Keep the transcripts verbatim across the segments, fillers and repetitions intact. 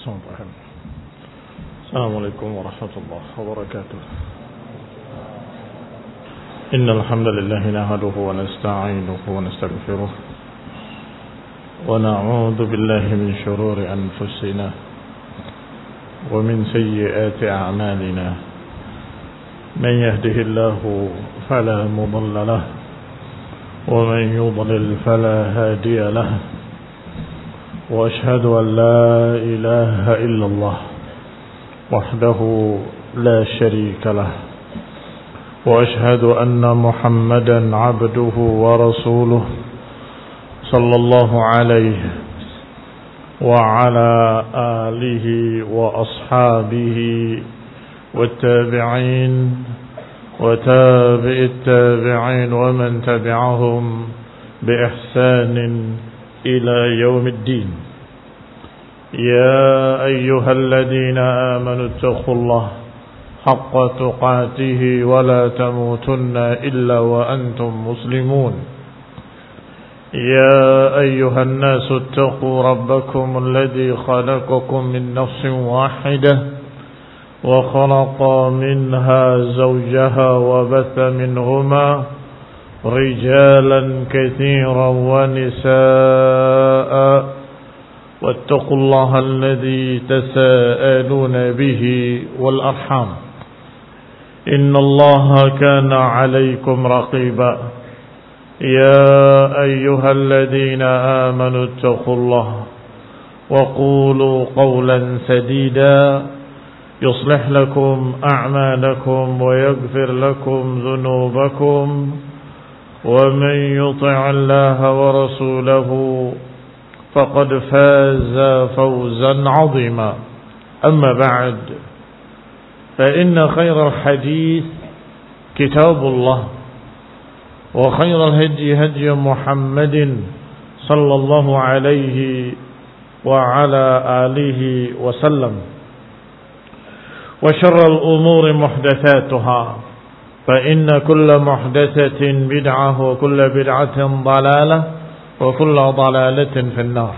السلام عليكم ورحمة الله وبركاته. إن الحمد لله نحمده ونستعينه ونستغفره ونعوذ بالله من شرور أنفسنا ومن سيئات أعمالنا. من يهده الله فلا مضل له ومن يضلل فلا هادي له. وأشهد أن لا إله إلا الله وحده لا شريك له. وأشهد أن محمدا عبده ورسوله صلى الله عليه وعلى آله وأصحابه والتابعين وتابع التابعين ومن تبعهم بإحسان إلى يوم الدين. يا أيها الذين آمنوا اتقوا الله حق تقاته ولا تموتن إلا وأنتم مسلمون. يا أيها الناس اتقوا ربكم الذي خلقكم من نفس واحدة وخلق منها زوجها وبث منهما رجالا كثيرا ونساء واتقوا الله الذي تساءلون به والأرحام إن الله كان عليكم رقيبا. يا أيها الذين آمنوا اتقوا الله وقولوا قولا سديدا يصلح لكم أعمالكم ويغفر لكم ذنوبكم ومن يطع الله ورسوله فقد فاز فوزا عظيما. أما بعد فإن خير الحديث كتاب الله وخير الهدي هدي محمد صلى الله عليه وعلى آله وسلم وشر الأمور محدثاتها فإن كل محدثة بدعة وكل بدعة ضلالة وكل ضلالة في النار.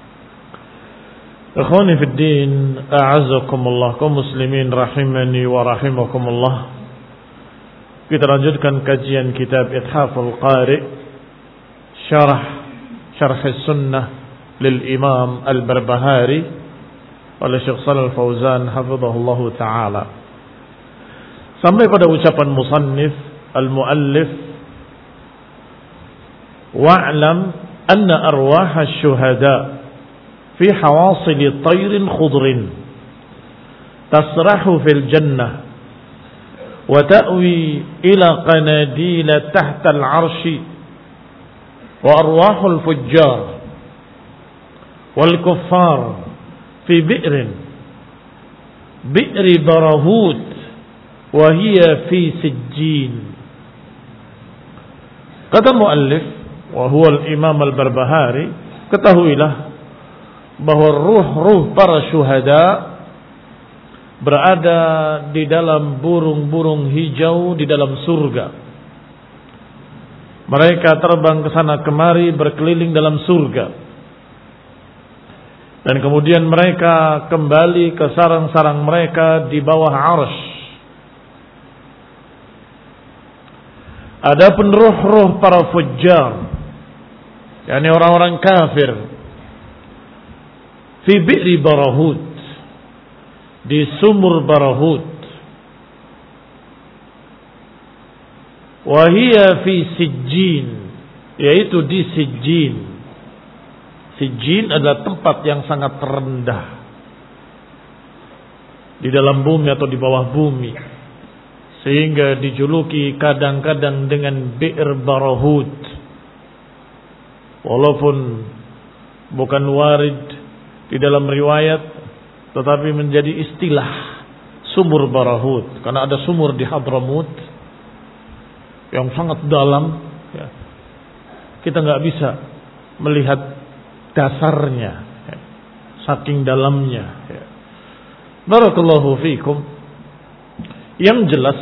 Ikhwani fi din, a'azzakumullah, kaum muslimin rahimani wa rahimakumullah. Kita lanjutkan kajian kitab Ithaful Qari, syarah syarh sunnah lil Imam Al-Barbahari oleh Syekh Shalal Fauzan hafizahullah taala. Sampai pada ucapan musannif al-muallif, wa'lam anna arwah asy-syuhada fi hawasil tayrin khudrin tasrahu fil jannah wa ta'wi ila qanadil tahta al-'arsy wa arwahul fujjar wal kuffar fi bi'rin bi'ri barahut wa hiya fi sijjin. Kata muallif wa huwa al-Imam Al-Barbahari, ketahuilah bahwa ruh-ruh para syuhada berada di dalam burung-burung hijau di dalam surga. Mereka terbang ke sana kemari berkeliling dalam surga. Dan kemudian mereka kembali ke sarang-sarang mereka di bawah arsy. Adapun ruh-ruh para fujjar, yakni orang-orang kafir, fi bi'ri barahut, di sumur barahut, wa hiya fi sijjin, yaitu di sijjin. Sijjin adalah tempat yang sangat rendah di dalam bumi atau di bawah bumi, sehingga dijuluki kadang-kadang dengan bi'r barahut. Walaupun bukan warid di dalam riwayat, tetapi menjadi istilah sumur barahut, karena ada sumur di Hadramut yang sangat dalam, ya. Kita nggak bisa melihat dasarnya, ya. Saking dalamnya, ya. Barakallahu fikum. Yang jelas,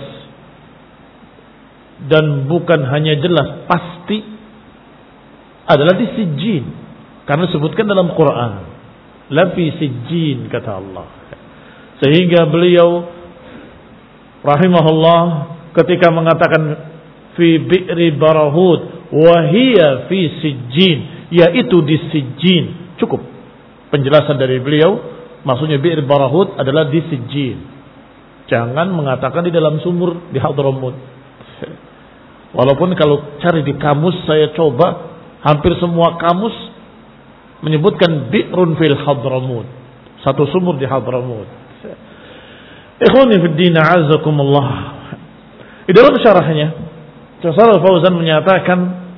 dan bukan hanya jelas, pasti adalah di sijjin, karena disebutkan dalam Quran lafi sijjin, kata Allah. Sehingga beliau rahimahullah ketika mengatakan fi bi'ri barahud wa hiya fi sijjin, yaitu di sijjin, cukup penjelasan dari beliau. Maksudnya bi'ri barahud adalah di sijjin. Jangan mengatakan di dalam sumur di Hadramut. Walaupun kalau cari di kamus, saya coba hampir semua kamus menyebutkan bi'run fil Hadramut, satu sumur di Hadramut. Ikhwani fid din, a'azzakumullah. Di dalam syarahnya Syekh Shalih Fauzan menyatakan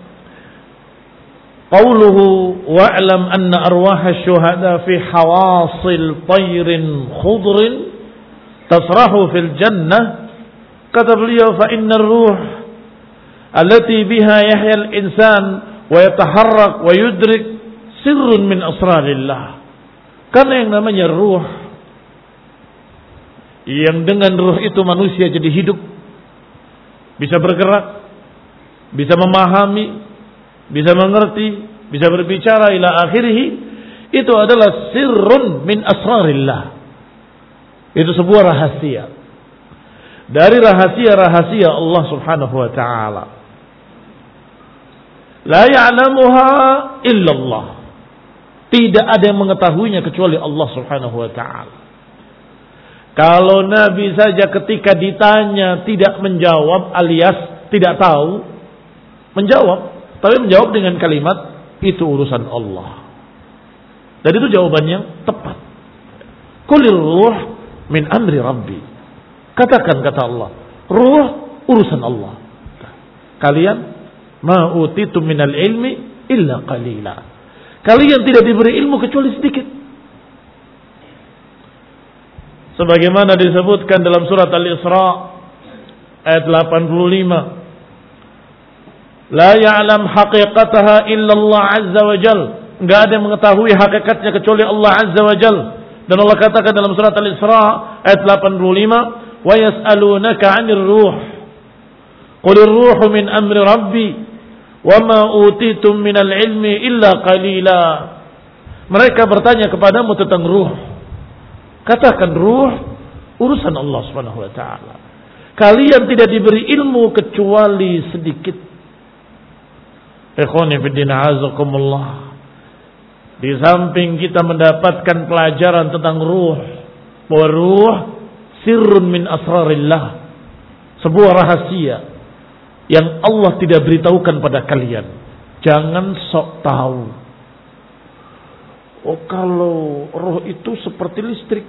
qauluhu wa'lam anna arwah asy-syuhada fi hawasil tayrin khudrin tasrahu fil jannah. Kata beliau, fa inna ar-ruh allati biha yahya al-insan wa yataharrak wa yudrik sirrun min asrarillah. Karena yang namanya ruh, yang dengan ruh itu manusia jadi hidup, bisa bergerak, bisa memahami, bisa mengerti, bisa berbicara ila akhirih, itu adalah sirrun min asrarillah. Itu sebuah rahasia dari rahasia-rahasia Allah Subhanahu wa taala. La ya'lamuha illallah. Tidak ada yang mengetahuinya kecuali Allah Subhanahu wa taala. Kalau Nabi saja ketika ditanya tidak menjawab alias tidak tahu, menjawab, tapi menjawab dengan kalimat itu urusan Allah. Dan itu jawabannya tepat. Qulir ruh min amri rabbi. Katakan, kata Allah, ruh urusan Allah. Kalian ma utitu minal ilmi illa qalila. Kalian tidak diberi ilmu kecuali sedikit. Sebagaimana disebutkan dalam surat Al-Isra ayat delapan puluh lima. La ya'lam haqiqataha illa Allah azza wa jal. Enggak ada yang mengetahui hakikatnya kecuali Allah azza wa jal. Dan Allah katakan dalam surat Al-Isra ayat delapan puluh lima, wa yas'alunaka 'anir ruh. Qulir ruhu min amri rabbi wa ma utitum minal ilmi illa qalila. Mereka bertanya kepadamu tentang ruh. Katakan ruh urusan Allah Subhanahu wa taala. Kalian tidak diberi ilmu kecuali sedikit. Ikhwani fid din, a'azakumullah. Di samping kita mendapatkan pelajaran tentang ruh, bahwa ruh sirrun min asrarillah, sebuah rahasia yang Allah tidak beritahukan pada kalian. Jangan sok tahu. Oh, kalau roh itu seperti listrik.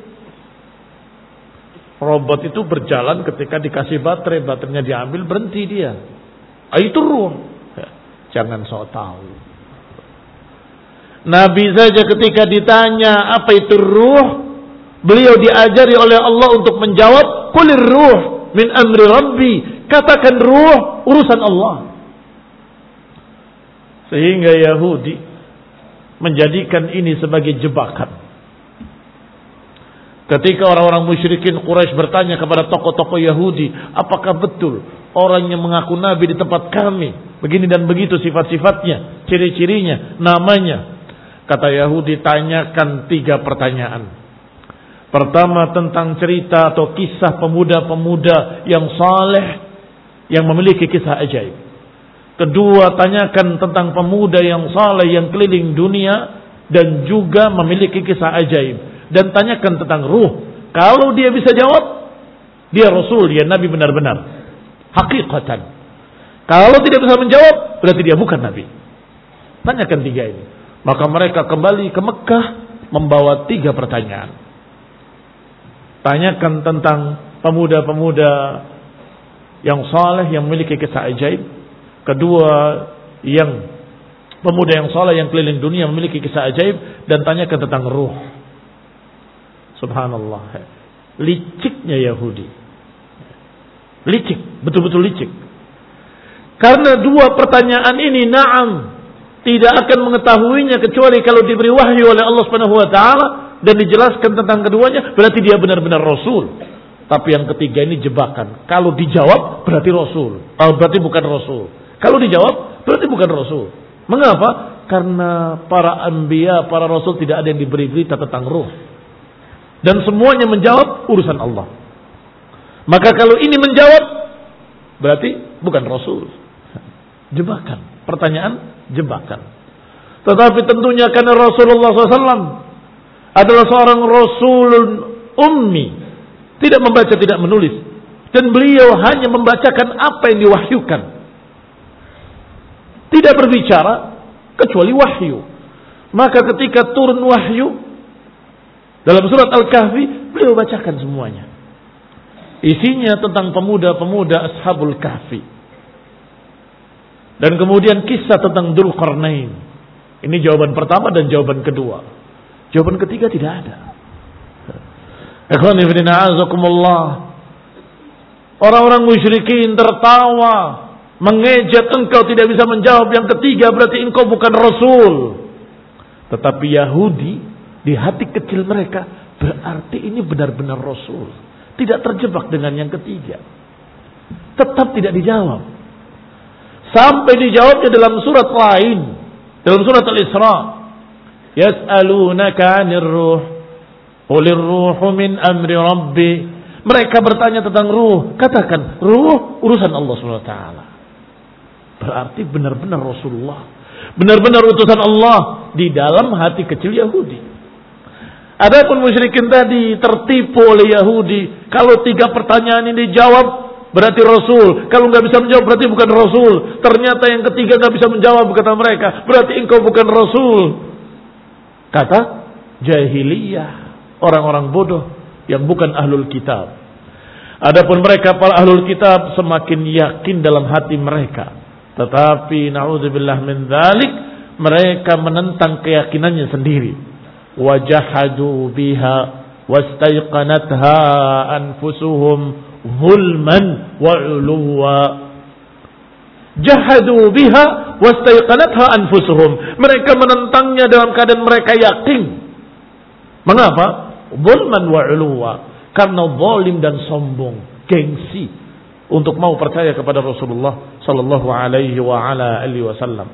Robot itu berjalan ketika dikasih baterai, baterainya diambil, berhenti dia. Ah, itu ruh. Ya, jangan sok tahu. Nabi saja ketika ditanya apa itu ruh, beliau diajari oleh Allah untuk menjawab, qulir ruh min amri rabbi. Katakan ruh urusan Allah. Sehingga Yahudi menjadikan ini sebagai jebakan. Ketika orang-orang musyrikin Quraisy bertanya kepada tokoh-tokoh Yahudi, apakah betul orang yang mengaku Nabi di tempat kami begini dan begitu sifat-sifatnya, ciri-cirinya, namanya? Kata Yahudi, tanyakan tiga pertanyaan. Pertama tentang cerita atau kisah pemuda-pemuda yang saleh yang memiliki kisah ajaib. Kedua, tanyakan tentang pemuda yang saleh yang keliling dunia dan juga memiliki kisah ajaib. Dan tanyakan tentang ruh. Kalau dia bisa jawab, dia Rasul, dia Nabi benar-benar. Hakikatan. Kalau tidak bisa menjawab, berarti dia bukan Nabi. Tanyakan tiga ini. Maka mereka kembali ke Mekah membawa tiga pertanyaan. Tanyakan tentang pemuda-pemuda yang saleh yang memiliki kisah ajaib. Kedua, yang pemuda yang saleh yang keliling dunia memiliki kisah ajaib, dan tanyakan tentang ruh. Subhanallah. Liciknya Yahudi. Licik, betul-betul licik. Karena dua pertanyaan ini, na'am, tidak akan mengetahuinya kecuali kalau diberi wahyu oleh Allah Subhanahu wa taala dan dijelaskan tentang keduanya, berarti dia benar-benar Rasul. Tapi yang ketiga ini jebakan. Kalau dijawab berarti Rasul, oh, berarti bukan Rasul. Kalau dijawab berarti bukan Rasul. Mengapa? Karena para anbiya, para rasul tidak ada yang diberi berita tentang ruh. Dan semuanya menjawab urusan Allah. Maka kalau ini menjawab, berarti bukan rasul. Jebakan. Pertanyaan, jebakan. Tetapi tentunya karena Rasulullah shallallahu alaihi wasallam adalah seorang rasulun ummi. Tidak membaca, tidak menulis. Dan beliau hanya membacakan apa yang diwahyukan. Tidak berbicara kecuali wahyu. Maka ketika turun wahyu dalam surat Al-Kahfi, beliau bacakan semuanya. Isinya tentang pemuda-pemuda Ashabul Kahfi. Dan kemudian kisah tentang Dzulqarnain. Ini jawaban pertama dan jawaban kedua. Jawaban ketiga tidak ada. Ikhwani fillah azakumullah. Orang-orang musyrikin tertawa, mengejek engkau tidak bisa menjawab yang ketiga, berarti engkau bukan rasul. Tetapi Yahudi di hati kecil mereka, berarti ini benar-benar rasul. Tidak terjebak dengan yang ketiga. Tetap tidak dijawab. Sampai dijawabnya dalam surat lain, dalam surat Al-Isra. Yas'alunaka 'anir ruh, qulir ruhu min amri rabbi. Mereka bertanya tentang ruh. Katakan, ruh urusan Allah subhanahu wa taala. Berarti benar-benar Rasulullah, benar-benar utusan Allah di dalam hati kecil Yahudi. Adapun musyrikin tadi tertipu oleh Yahudi. Kalau tiga pertanyaan ini dijawab, berarti Rasul. Kalau nggak bisa menjawab, berarti bukan Rasul. Ternyata yang ketiga nggak bisa menjawab, kata mereka, berarti engkau bukan Rasul. Kata jahiliyah, orang-orang bodoh yang bukan ahlul kitab. Adapun mereka para ahlul kitab semakin yakin dalam hati mereka. Tetapi na'udzubillah min dzalik, mereka menentang keyakinannya sendiri. Wajahadu biha wastaiqanatha anfusuhum zulman wa 'uluwa. Jahadu biha wastaiqanatha anfusuhum. Mereka menentangnya dalam keadaan mereka yakin. Mengapa? Zulman wa 'uluwa. Karena zalim dan sombong, gengsi untuk mau percaya kepada Rasulullah sallallahu alaihi wa ala alihi wasallam.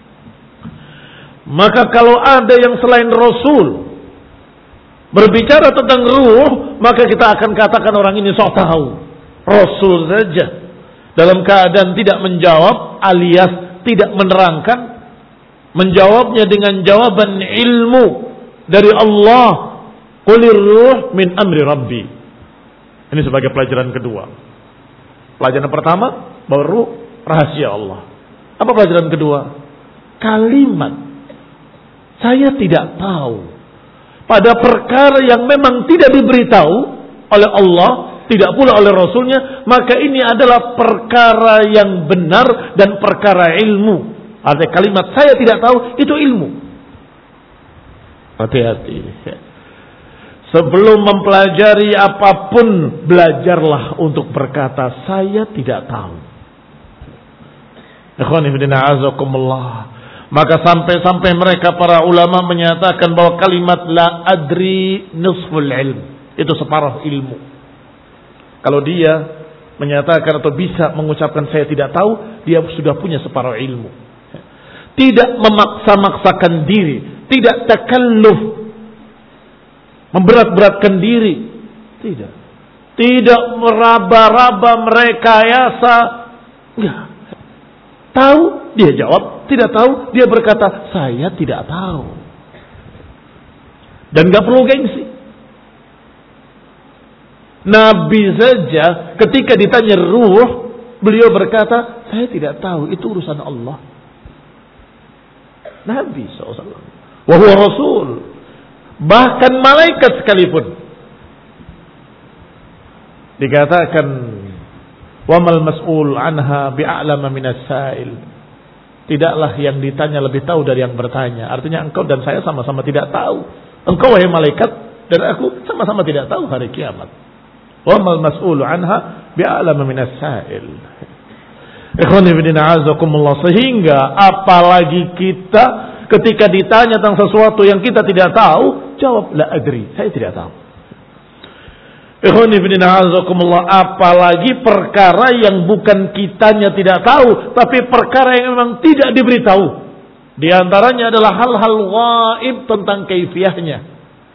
Maka kalau ada yang selain Rasul berbicara tentang ruh, maka kita akan katakan orang ini sok tahu. Rasul saja dalam keadaan tidak menjawab alias tidak menerangkan, menjawabnya dengan jawaban ilmu dari Allah. Qulir ruh min amri rabbi. Ini sebagai pelajaran kedua. Pelajaran pertama, bahwa ruh rahasia Allah. Apa pelajaran kedua? Kalimat saya tidak tahu pada perkara yang memang tidak diberitahu oleh Allah, tidak pula oleh Rasulnya, maka ini adalah perkara yang benar dan perkara ilmu. Artinya kalimat saya tidak tahu itu ilmu. Hati-hati. Sebelum mempelajari apapun, belajarlah untuk berkata saya tidak tahu. Ikhwani fillah azakumullah. Maka sampai-sampai mereka para ulama menyatakan bahwa kalimat la adri nisful ilm, itu separuh ilmu. Kalau dia menyatakan atau bisa mengucapkan saya tidak tahu, dia sudah punya separuh ilmu. Tidak memaksa-maksakan diri, tidak takalluf, memberat-beratkan diri, tidak. Tidak meraba-raba, merekayasa. Enggak. Tahu, dia jawab. Tidak tahu, dia berkata, saya tidak tahu. Dan enggak perlu gengsi. Nabi saja ketika ditanya ruh, beliau berkata, saya tidak tahu, itu urusan Allah. Nabi shallallahu alaihi wasallam. Wa huwa Rasul. Bahkan malaikat sekalipun dikatakan wamal mas'ul anha bi'a'lama minas sa'il. Tidaklah yang ditanya lebih tahu dari yang bertanya. Artinya engkau dan saya sama-sama tidak tahu. Engkau wahai malaikat dan aku sama-sama tidak tahu hari kiamat. Wamal mas'ul anha bi'a'lama minas sa'il. Ikhwani fillah azakumullah. Sehingga apalagi kita ketika ditanya tentang sesuatu yang kita tidak tahu, jawab la adri, saya tidak tahu. Ikhwani fillah azakumullah, apalagi perkara yang bukan kitanya tidak tahu, tapi perkara yang memang tidak diberitahu. Di antaranya adalah hal-hal gaib tentang kaifiyahnya.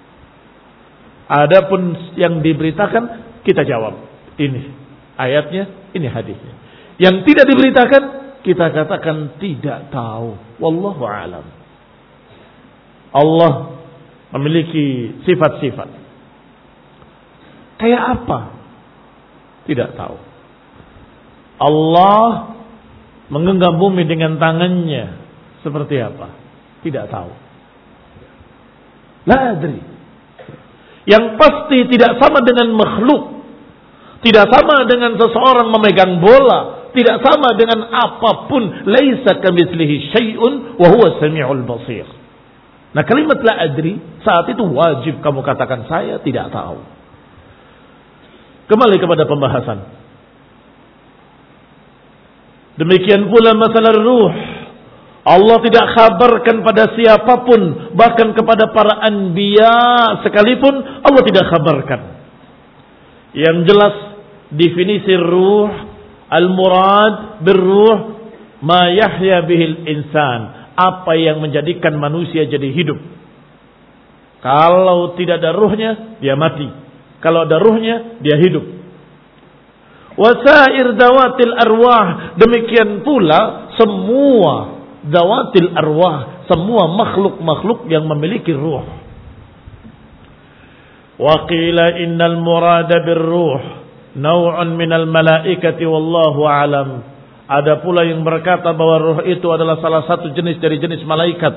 Adapun yang diberitakan kita jawab. Ini ayatnya, ini hadisnya. Yang tidak diberitakan kita katakan tidak tahu. Wallahu a'lam. Allah memiliki sifat-sifat. Kayak apa? Tidak tahu. Allah menggenggam bumi dengan tangannya. Seperti apa? Tidak tahu. La adri. Yang pasti tidak sama dengan makhluk. Tidak sama dengan seseorang memegang bola. Tidak sama dengan apapun. Laisa kamitslihi syai'un wa huwa samiul basir. Nah, kalimat la adri saat itu wajib kamu katakan saya tidak tahu. Kembali kepada pembahasan. Demikian pula masalah ruh. Allah tidak kabarkan pada siapapun, bahkan kepada para anbiya sekalipun Allah tidak kabarkan. Yang jelas definisi ruh, al-murad birruh ma yahya bihil insan, apa yang menjadikan manusia jadi hidup. Kalau tidak ada ruhnya, dia mati. Kalau ada ruhnya, dia hidup. Wasair dawatil arwah, demikian pula semua dawatil arwah, semua makhluk-makhluk yang memiliki ruh. Wa qila innal murada birruh naw'un minal malaikati wallahu alam. Ada pula yang berkata bahwa ruh itu adalah salah satu jenis dari jenis malaikat.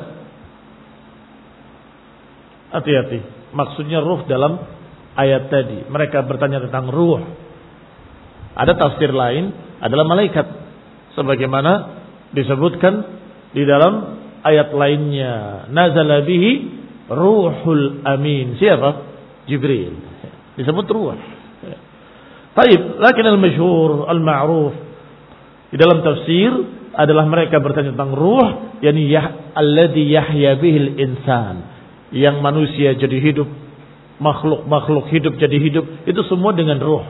Hati-hati, maksudnya ruh dalam ayat tadi. Mereka bertanya tentang ruh. Ada tafsir lain adalah malaikat, sebagaimana disebutkan di dalam ayat lainnya, nazala bihi ruhul amin. Siapa? Jibril. Disebut ruh. Taib, lakin al-masyhur al-ma'ruf di dalam tafsir adalah mereka bertanya tentang ruh, yakni yah, alladhi yahya bihil insan, yang manusia jadi hidup, makhluk-makhluk hidup jadi hidup, itu semua dengan ruh.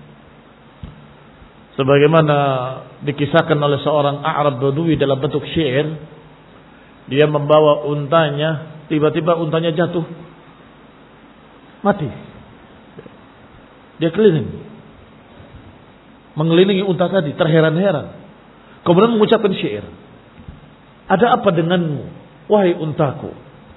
Sebagaimana dikisahkan oleh seorang Arab Badui dalam bentuk syair, dia membawa untanya, tiba-tiba untanya jatuh, mati. Dia keliling, mengelilingi unta tadi, terheran-heran. Kemudian mengucapkan syair, ada apa denganmu, wahai untaku?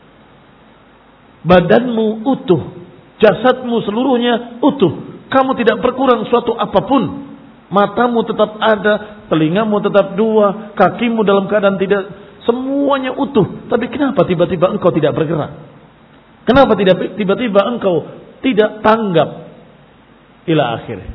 Badanmu utuh, jasadmu seluruhnya utuh, kamu tidak berkurang suatu apapun. Matamu tetap ada, telingamu tetap dua, kakimu dalam keadaan tidak, semuanya utuh. Tapi kenapa tiba-tiba engkau tidak bergerak? Kenapa tidak tiba-tiba engkau tidak tanggap? Ila akhir.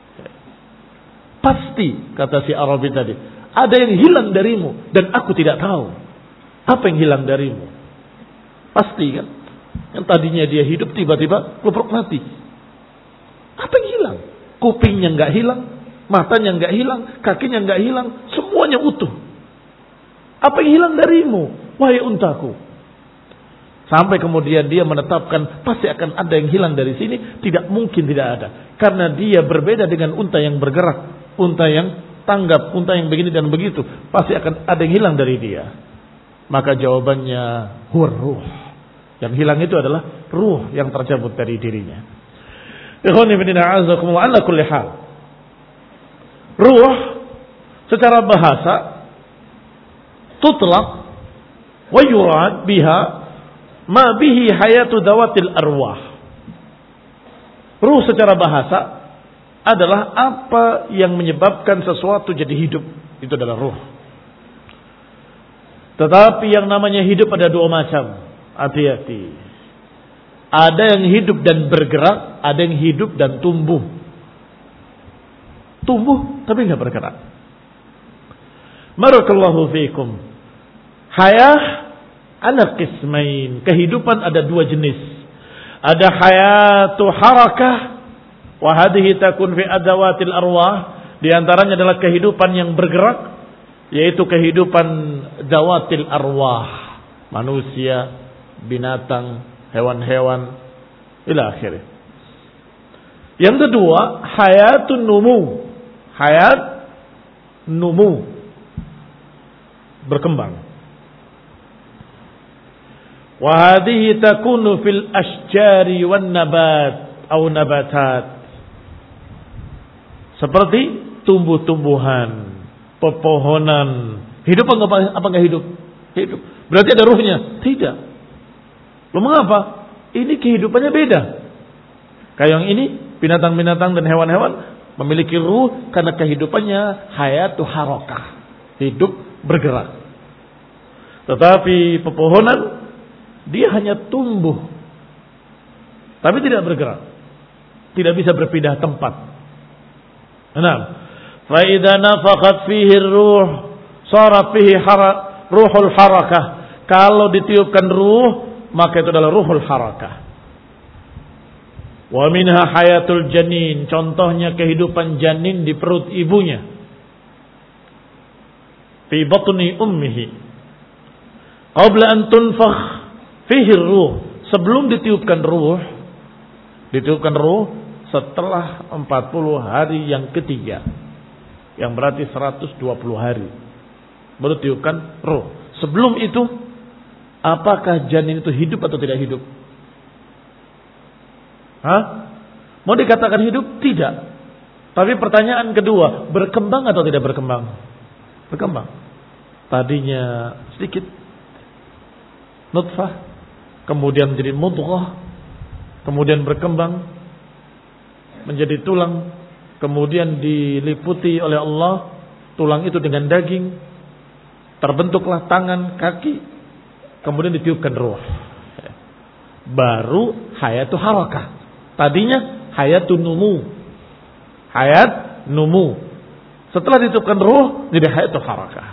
Pasti, kata si Arabi tadi, ada yang hilang darimu dan aku tidak tahu. Apa yang hilang darimu? Pasti kan? Yang tadinya dia hidup tiba-tiba kelupruk mati. Apa yang hilang? Kupingnya enggak hilang, matanya enggak hilang, kakinya enggak hilang, semuanya utuh. Apa yang hilang darimu, wahai untaku? Sampai kemudian dia menetapkan pasti akan ada yang hilang dari sini, tidak mungkin tidak ada. Karena dia berbeda dengan unta yang bergerak, unta yang tanggap, unta yang begini dan begitu, pasti akan ada yang hilang dari dia. Maka jawabannya huwa ruh. Yang hilang itu adalah ruh yang tercabut dari dirinya. Ikhwani fillah, a'azakumullah, ala kulli hal. Ruh secara bahasa tutlaq wa yurad biha ma bihi hayatu dawatil arwah. Ruh secara bahasa adalah apa yang menyebabkan sesuatu jadi hidup, itu adalah ruh. Tetapi yang namanya hidup ada dua macam. Hati-hati. Ada yang hidup dan bergerak, ada yang hidup dan tumbuh. Tumbuh tapi enggak bergerak. Barakallahu fiikum. Hayah ala qismain. Kehidupan ada dua jenis. Ada hayatu harakah wa hadhihi takun fi adawatil arwah. Di antaranya adalah kehidupan yang bergerak, yaitu kehidupan dawatil arwah, manusia, binatang, hewan-hewan, ila akhirnya. Yang kedua, hayatun numu. Hayat numu, berkembang. Wa hadhihi takunu fil ashjari wan nabat atau nabatat. Seperti tumbuh-tumbuhan, pepohonan. Hidup apa apa enggak hidup? Hidup. Berarti ada ruhnya? Tidak. Loh mengapa? Ini kehidupannya beda. Kayak yang ini, binatang-binatang dan hewan-hewan memiliki ruh karena kehidupannya hayatu harakah. Hidup bergerak. Tetapi pepohonan, dia hanya tumbuh. Tapi tidak bergerak. Tidak bisa berpindah tempat. Nah, fa idza nafakhat fihi ruh, sara fihi ruhul harakah. Kalau ditiupkan ruh, maka itu adalah ruhul harakah. Wa minha hayatul janin, contohnya kehidupan janin di perut ibunya. Fi batni ummihi. Qabla an tunfakh fihi ruh, sebelum ditiupkan ruh, ditiupkan ruh setelah empat puluh hari yang ketiga, yang berarti seratus dua puluh hari baru tiupkan ruh. Sebelum itu, apakah janin itu hidup atau tidak hidup? Hah? Mau dikatakan hidup? Tidak. Tapi pertanyaan kedua, berkembang atau tidak berkembang? Berkembang. Tadinya sedikit nutfah, kemudian menjadi mudghah, kemudian berkembang menjadi tulang, kemudian diliputi oleh Allah tulang itu dengan daging, terbentuklah tangan, kaki, kemudian ditiupkan ruh. Baru hayatu harakah. Tadinya hayatu numu, hayat numu. Setelah ditiupkan ruh, jadi hayatu harakah.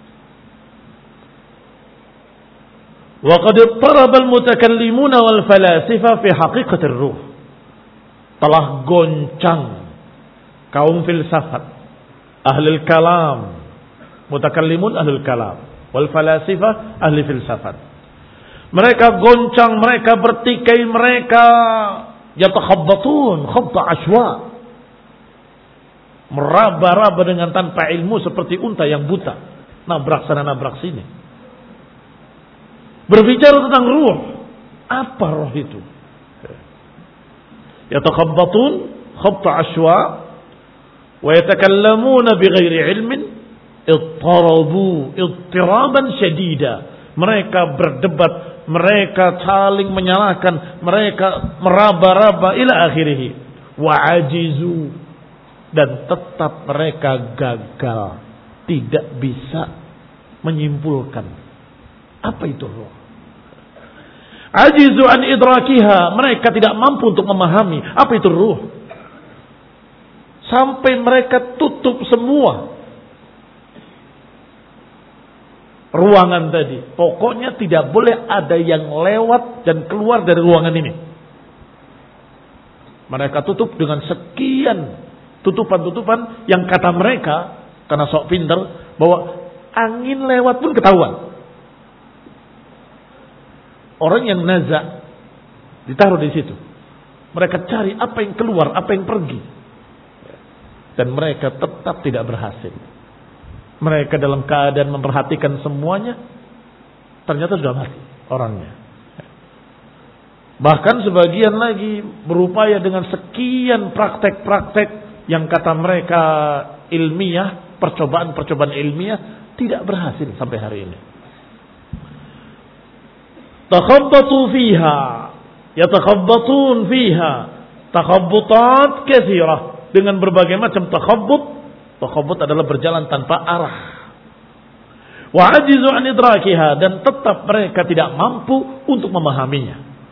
Wa qad taraba al-mutakallimuna wal falasifa fi haqiqatir ruh. Telah goncang kaum filsafat, ahli kalam, mutakallimun ahli kalam, wal falasifah ahli filsafat. Mereka goncang, mereka bertikai, mereka yatakhabbatun khabta ashwa, meraba-raba dengan tanpa ilmu seperti unta yang buta, nabrak sana nabrak sini. Berbicara tentang ruh, apa roh itu? Yatakhabbatun khabta ashwa wa yatakallamuna bighairi ilmin ittarabu ittiraban syadida. Mereka berdebat, mereka saling menyalahkan, mereka meraba-raba ila akhirih. Wa ajizu, dan tetap mereka gagal, tidak bisa menyimpulkan apa itu roh. Ajizu an idrakiha, mereka tidak mampu untuk memahami apa itu ruh. Sampai mereka tutup semua ruangan tadi. Pokoknya tidak boleh ada yang lewat dan keluar dari ruangan ini. Mereka tutup dengan sekian tutupan-tutupan yang kata mereka, karena sok pintar, bahwa angin lewat pun ketahuan. Orang yang nazak ditaruh di situ. Mereka cari apa yang keluar, apa yang pergi. Dan mereka tetap tidak berhasil. Mereka dalam keadaan memperhatikan semuanya, ternyata sudah mati orangnya. Bahkan sebagian lagi berupaya dengan sekian praktek-praktek yang kata mereka ilmiah, percobaan-percobaan ilmiah, tidak berhasil sampai hari ini. Takhabbatu fiha, yatakhabbatun fiha, takhabbutat katsirah, dengan berbagai macam takhabbut. Takhabbut adalah berjalan tanpa arah. Wa ajizu an idrakiha, dan tetap mereka tidak mampu untuk memahaminya.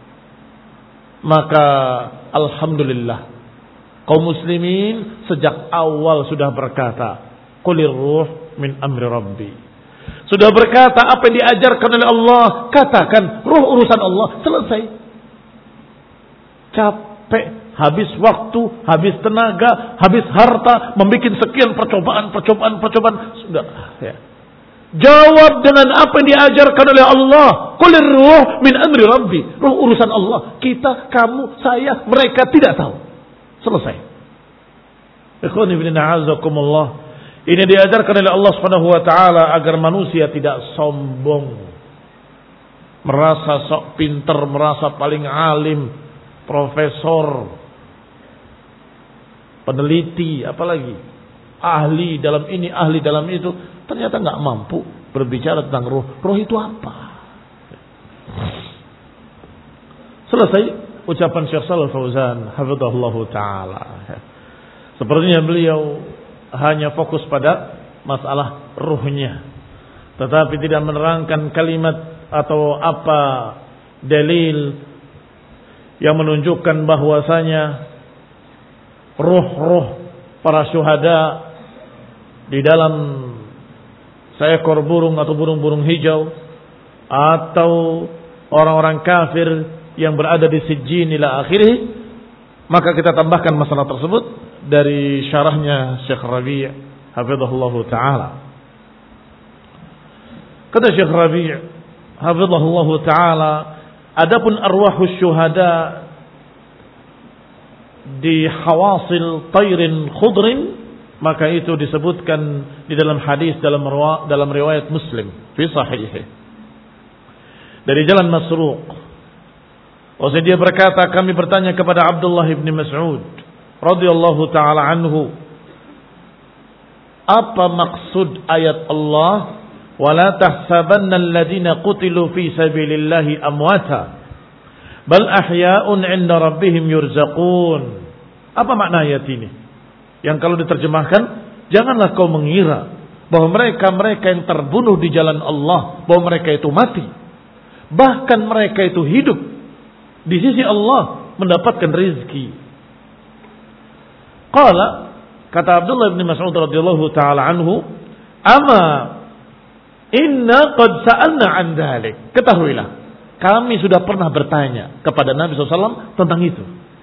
Maka alhamdulillah, kaum muslimin sejak awal sudah berkata, qulir ruh min amri rabbi. Sudah berkata apa yang diajarkan oleh Allah, katakan ruh urusan Allah, selesai. Capek, habis waktu, habis tenaga, habis harta, membuat sekian percobaan, percobaan, percobaan, sudah. Ya. Jawab dengan apa yang diajarkan oleh Allah. Qulir ruh min amri rabbi. Ruh urusan Allah. Kita, kamu, saya, mereka tidak tahu. Selesai. Ikhwani fillah, a'azakumullah. Ini diajarkan oleh Allah Subhanahu wa taala agar manusia tidak sombong. merasa sok pinter, merasa paling alim, profesor, peneliti, apalagi ahli dalam ini, ahli dalam itu, ternyata nggak mampu berbicara tentang ruh. Ruh itu apa? Selesai ucapan Syekh Shalal Fauzan hafizahullahu taala. Sepertinya beliau hanya fokus pada masalah ruhnya, tetapi tidak menerangkan kalimat atau apa dalil yang menunjukkan bahwasanya ruh-ruh para syuhada di dalam seekor burung atau burung-burung hijau, atau orang-orang kafir yang berada di sijjin ila akhirih. Maka kita tambahkan masalah tersebut dari syarahnya Syekh Rabi' hafizahullahu taala. Kata Syekh Rabi' hafizahullahu taala, adapun arwahus syuhada di hawasil tayrin khudrin, maka itu disebutkan di dalam hadis dalam dalam riwayat Muslim fi sahihih dari jalan Masruq. Maksudnya dia berkata, kami bertanya kepada Abdullah bin Mas'ud radhiyallahu taala anhu, apa maksud ayat Allah, wala tahsabanna alladhina qutilu fi sabilillahi amwata bal ahya'un 'inda rabbihim yurzaqun. Apa makna ayat ini? Yang kalau diterjemahkan, janganlah kau mengira bahwa mereka-mereka yang terbunuh di jalan Allah, bahwa mereka itu mati. Bahkan mereka itu hidup di sisi Allah, mendapatkan rizki. Qala, kata Abdullah bin Mas'ud radhiyallahu taala anhu, ama inna qad sa'alna an dzalik. Ketahuilah, kami sudah pernah bertanya kepada Nabi shallallahu alaihi wasallam tentang itu.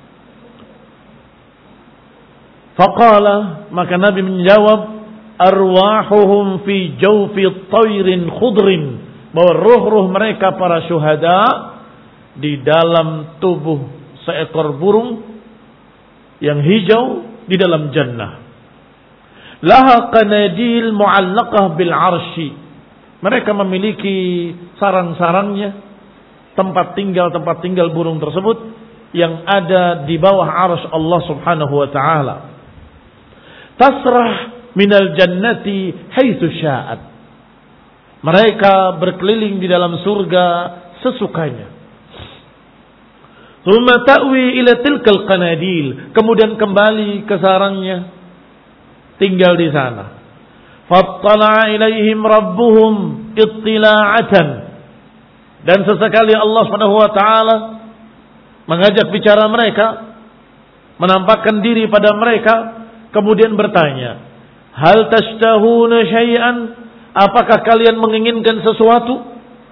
Faqala, maka Nabi menjawab, arwahuhum fi jawfi tayrin khudrin, bahwa ruh-ruh mereka para syuhada di dalam tubuh seekor burung yang hijau di dalam jannah. Laha qanadil mu'allaqah bil arsy. Mereka memiliki sarang-sarangnya, tempat tinggal-tempat tinggal burung tersebut yang ada di bawah arsy Allah Subhanahu wa taala. Tasrah minal jannati haitsu sya'at. Mereka berkeliling di dalam surga sesukanya. Tsumma ta'wi ila tilkal qanadil, kemudian kembali ke sarangnya, tinggal di sana. Fattala'a ilaihim rabbuhum ittila'atan, dan sesekali Allah Subhanahu wa taala mengajak bicara mereka, menampakkan diri pada mereka, kemudian bertanya, hal tashtahuna syai'an, apakah kalian menginginkan sesuatu?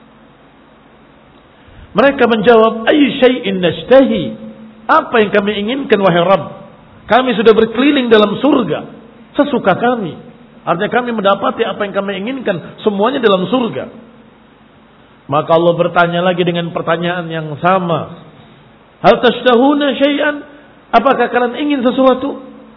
Mereka menjawab, ayy syai'in nashtahi, apa yang kami inginkan wahai Rabb? Kami sudah berkeliling dalam surga sesuka kami. Artinya kami mendapati apa yang kami inginkan, semuanya dalam surga. Maka Allah bertanya lagi dengan pertanyaan yang sama, hal tashtahuna syai'an, apakah kalian ingin sesuatu?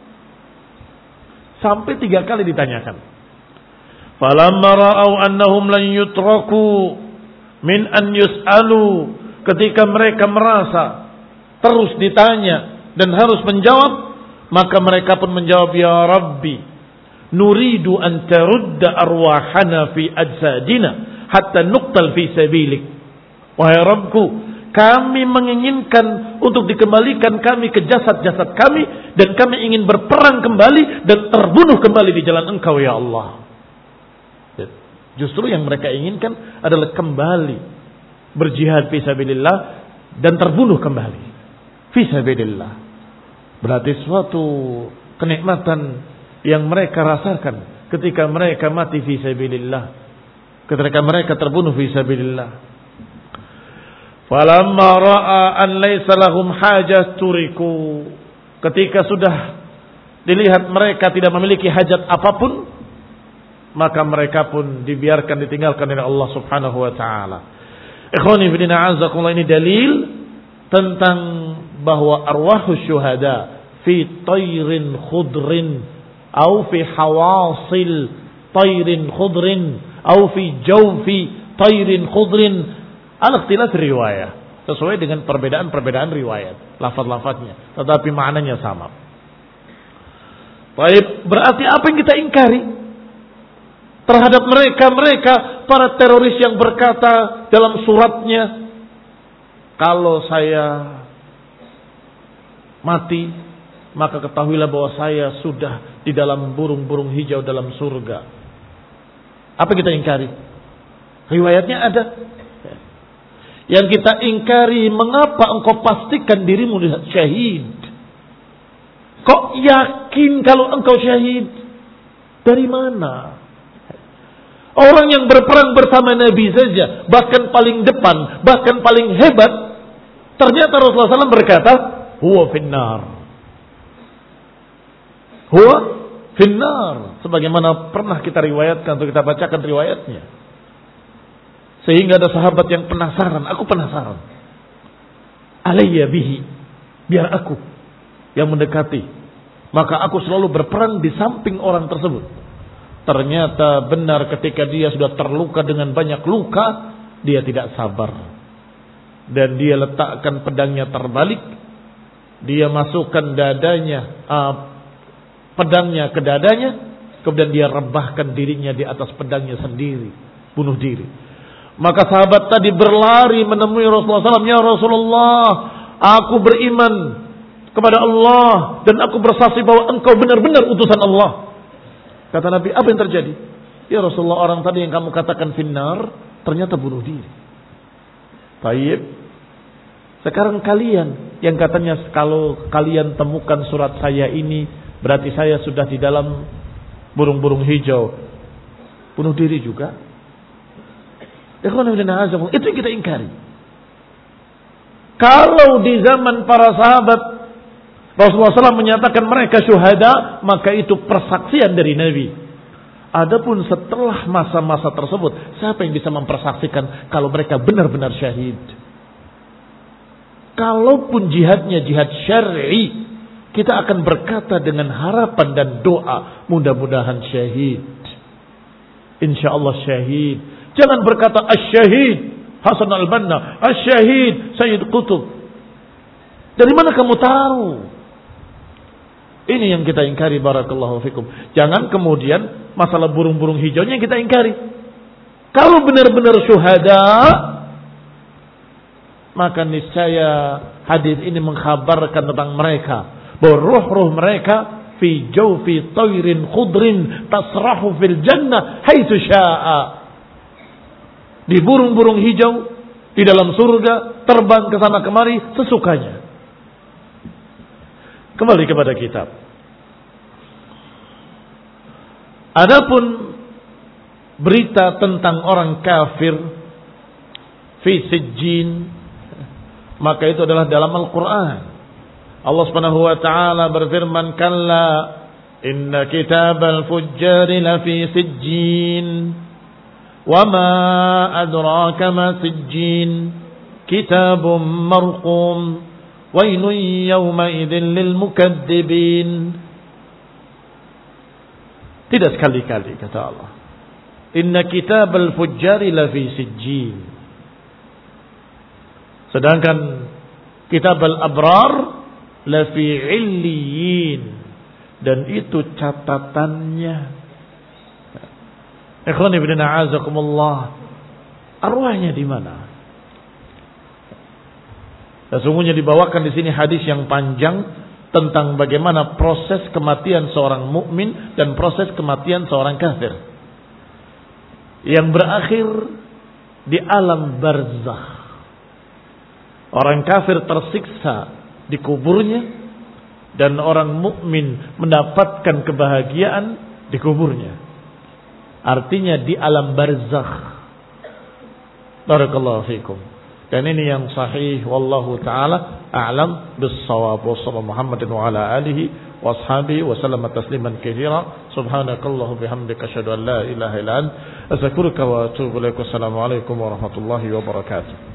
Sampai tiga kali ditanyakan. Falamma ra'au annahum lan yutraku min an yus'alu, ketika mereka merasa terus ditanya dan harus menjawab, maka mereka pun menjawab, ya Rabbi, nuridu an tarudda arwahana fi ajsadina hatta nuqtal fi sabilik. Wahai Rabbku, kami menginginkan untuk dikembalikan kami ke jasad-jasad kami, dan kami ingin berperang kembali dan terbunuh kembali di jalan Engkau ya Allah. Justru yang mereka inginkan adalah kembali berjihad fisabilillah dan terbunuh kembali fisabilillah. Berarti suatu kenikmatan yang mereka rasakan ketika mereka mati fisabilillah, ketika mereka terbunuh fisabilillah. Falamma ra'a an laysa lahum hajat turiku, ketika sudah dilihat mereka tidak memiliki hajat apapun, maka mereka pun dibiarkan, ditinggalkan oleh Allah Subhanahu wa taala. Ikhwani fillah, azakumullah, ini dalil tentang bahwa arwahus syuhada fi tayrin khudrin atau fi hawasil tayrin khudrin atau fi jawfi tayrin khudrin Al-ikhtilaf riwayah, sesuai dengan perbedaan-perbedaan riwayat, lafaz-lafaznya, tetapi maknanya sama. Baik, berarti apa yang kita ingkari terhadap mereka-mereka para teroris yang berkata dalam suratnya, kalau saya mati, maka ketahuilah bahwa saya sudah di dalam burung-burung hijau dalam surga. Apa yang kita ingkari? Riwayatnya ada. Yang kita ingkari, mengapa engkau pastikan dirimu syahid? Kok yakin kalau engkau syahid? Dari mana? Orang yang berperang bersama Nabi saja, bahkan paling depan, bahkan paling hebat, ternyata Rasulullah shallallahu alaihi wasallam berkata, huwa finnar. Huwa finnar. Sebagaimana pernah kita riwayatkan atau kita bacakan riwayatnya. Sehingga ada sahabat yang penasaran. Aku penasaran. Alayya bihi. Biar aku yang mendekati. Maka aku selalu berperang di samping orang tersebut. Ternyata benar ketika dia sudah terluka dengan banyak luka, dia tidak sabar. Dan dia letakkan pedangnya terbalik. Dia masukkan dadanya, uh, pedangnya ke dadanya. Kemudian dia rebahkan dirinya di atas pedangnya sendiri. Bunuh diri. Maka sahabat tadi berlari menemui Rasulullah shallallahu alaihi wasallam. Ya Rasulullah, aku beriman kepada Allah. Dan aku bersaksi bahwa engkau benar-benar utusan Allah. Kata Nabi, apa yang terjadi? Ya Rasulullah, orang tadi yang kamu katakan finnar, ternyata bunuh diri. Baik. Sekarang kalian yang katanya kalau kalian temukan surat saya ini, berarti saya sudah di dalam burung-burung hijau. Bunuh diri juga. Itu yang kita ingkari. Kalau di zaman para sahabat Rasulullah shallallahu alaihi wasallam menyatakan mereka syuhada, maka itu persaksian dari Nabi. Adapun setelah masa-masa tersebut, siapa yang bisa mempersaksikan kalau mereka benar-benar syahid? Kalaupun jihadnya jihad syar'i, kita akan berkata dengan harapan dan doa, mudah-mudahan syahid. Insyaallah syahid. Jangan berkata asyahid Hasan al-Banna, asyahid Sayyid Qutb. Dari mana kamu tahu? Ini yang kita ingkari, barakallahu fikum. Jangan kemudian masalah burung-burung hijaunya yang kita ingkari. Kalau benar-benar syuhada, maka niscaya hadis ini mengkhabarkan tentang mereka bahwa ruh-ruh mereka fi jawfi tayrin khudrin tasrahu fil jannah haitsu syaa. Di burung-burung hijau di dalam surga, terbang ke sana kemari sesukanya. Kembali kepada kitab. Adapun berita tentang orang kafir fi sijjin, maka itu adalah dalam Al-Quran. Allah Subhanahu wa taala berfirman, kalla inna kitabal fujjari lafi sijjin wa ma adraka ma sijjin kitabun marqum wailun yawma idzin lil mukatsibin. Tidak sekali-kali kata Allah, inna kitabal fujjari lafi sijjin. Sedangkan kitabal abrar lafi illiyin, dan itu catatannya. Ikhwan ibn a'azakumullah, arwahnya di mana? Sesungguhnya dibawakan di sini hadis yang panjang tentang bagaimana proses kematian seorang mukmin dan proses kematian seorang kafir yang berakhir di alam barzakh. Orang kafir tersiksa di kuburnya dan orang mukmin mendapatkan kebahagiaan di kuburnya. Artinya di alam barzakh. Barakallahu fikum. Dan ini yang sahih, wallahu taala a'lam bis-shawab. Wa sallallahu Muhammadin wa ala alihi wa ashabihi wa sallama tasliman katsira. Subhanakallahu bihamdika asyhadu an la ilaha illa anta astaghfiruka wa atubu ilaik. Assalamu alaikum warahmatullahi wabarakatuh.